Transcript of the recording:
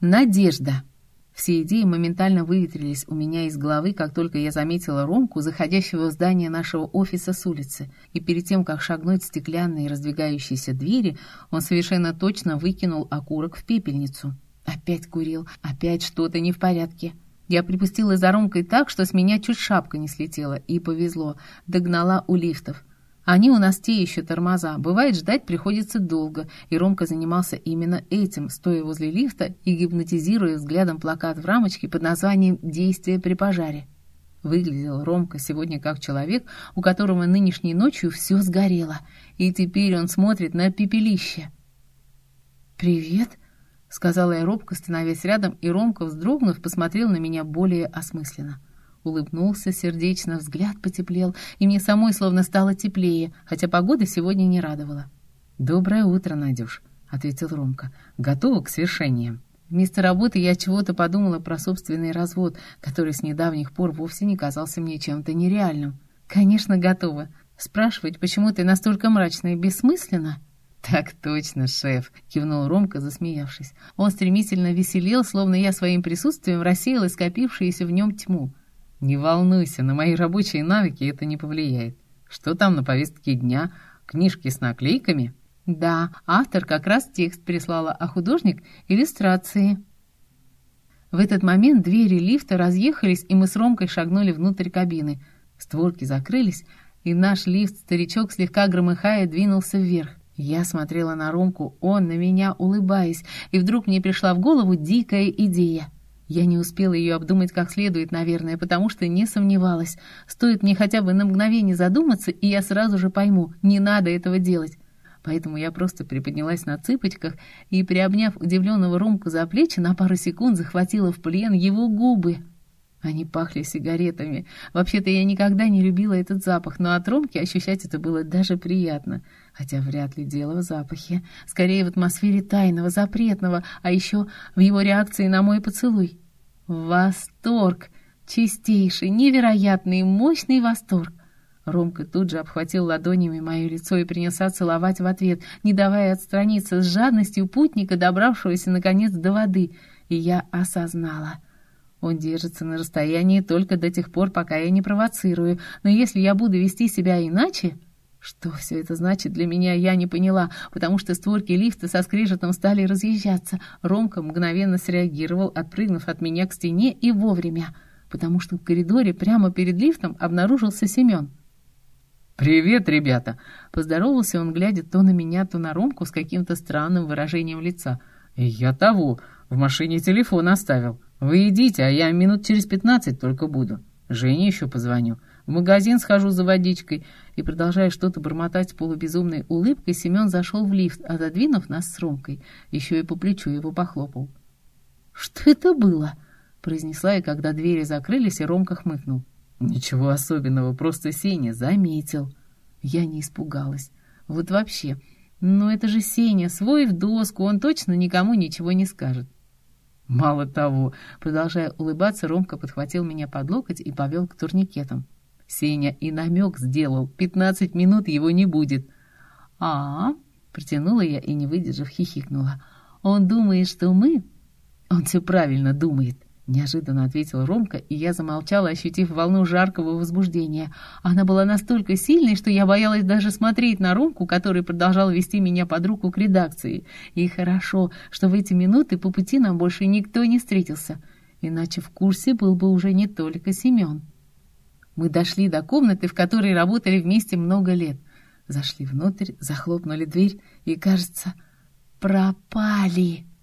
Надежда. Все идеи моментально выветрились у меня из головы, как только я заметила Ромку, заходящего в здание нашего офиса с улицы. И перед тем, как шагнуть в стеклянные раздвигающиеся двери, он совершенно точно выкинул окурок в пепельницу. Опять курил, опять что-то не в порядке. Я припустила за Ромкой так, что с меня чуть шапка не слетела, и повезло. Догнала у лифтов. Они у нас те еще тормоза. Бывает, ждать приходится долго, и Ромка занимался именно этим, стоя возле лифта и гипнотизируя взглядом плакат в рамочке под названием «Действие при пожаре». Выглядел Ромка сегодня как человек, у которого нынешней ночью все сгорело, и теперь он смотрит на пепелище. «Привет», — сказала я робко, становясь рядом, и Ромка, вздрогнув, посмотрел на меня более осмысленно. Улыбнулся сердечно, взгляд потеплел, и мне самой словно стало теплее, хотя погода сегодня не радовала. «Доброе утро, Надюш», — ответил Ромка. «Готова к свершениям?» Вместо работы я чего-то подумала про собственный развод, который с недавних пор вовсе не казался мне чем-то нереальным. «Конечно, готова. Спрашивать, почему ты настолько мрачна и бессмысленно?» «Так точно, шеф», — кивнул Ромка, засмеявшись. Он стремительно веселел, словно я своим присутствием рассеяла скопившуюся в нем тьму. «Не волнуйся, на мои рабочие навыки это не повлияет. Что там на повестке дня? Книжки с наклейками?» «Да, автор как раз текст прислала, а художник — иллюстрации». В этот момент двери лифта разъехались, и мы с Ромкой шагнули внутрь кабины. Створки закрылись, и наш лифт-старичок, слегка громыхая, двинулся вверх. Я смотрела на Ромку, он на меня, улыбаясь, и вдруг мне пришла в голову дикая идея. Я не успела ее обдумать как следует, наверное, потому что не сомневалась. Стоит мне хотя бы на мгновение задуматься, и я сразу же пойму, не надо этого делать. Поэтому я просто приподнялась на цыпочках и, приобняв удивленного Ромку за плечи, на пару секунд захватила в плен его губы. Они пахли сигаретами. Вообще-то я никогда не любила этот запах, но от Ромки ощущать это было даже приятно. Хотя вряд ли дело в запахе. Скорее в атмосфере тайного, запретного, а еще в его реакции на мой поцелуй. Восторг! Чистейший, невероятный, мощный восторг! Ромка тут же обхватил ладонями мое лицо и принялся целовать в ответ, не давая отстраниться, с жадностью путника, добравшегося наконец до воды. И я осознала. Он держится на расстоянии только до тех пор, пока я не провоцирую. Но если я буду вести себя иначе... Что все это значит для меня, я не поняла, потому что створки лифта со скрежетом стали разъезжаться. Ромка мгновенно среагировал, отпрыгнув от меня к стене, и вовремя, потому что в коридоре прямо перед лифтом обнаружился Семен. «Привет, ребята!» — поздоровался он, глядя то на меня, то на Ромку с каким-то странным выражением лица. «Я того, в машине телефон оставил. Вы идите, а я минут через 15 только буду. Жене еще позвоню. В магазин схожу за водичкой». И, продолжая что-то бормотать с полубезумной улыбкой, Семен зашел в лифт, отодвинув нас с Ромкой. Еще и по плечу его похлопал. «Что это было?» — произнесла я, когда двери закрылись, и Ромка хмыкнул. «Ничего особенного, просто Сеня заметил». Я не испугалась. Вот вообще. Но это же Сеня, свой в доску, он точно никому ничего не скажет. «Мало того», — продолжая улыбаться, Ромка подхватил меня под локоть и повел к турникетам. «Сеня и намек сделал, 15 минут его не будет». Протянула я и, не выдержав, хихикнула. «Он думает, что мы...» «Он все правильно думает», — неожиданно ответил Ромка, и я замолчала, ощутив волну жаркого возбуждения. Она была настолько сильной, что я боялась даже смотреть на Ромку, который продолжал вести меня под руку к редакции. И хорошо, что в эти минуты по пути нам больше никто не встретился, иначе в курсе был бы уже не только Семен. Мы дошли до комнаты, в которой работали вместе много лет. Зашли внутрь, захлопнули дверь и, кажется, пропали.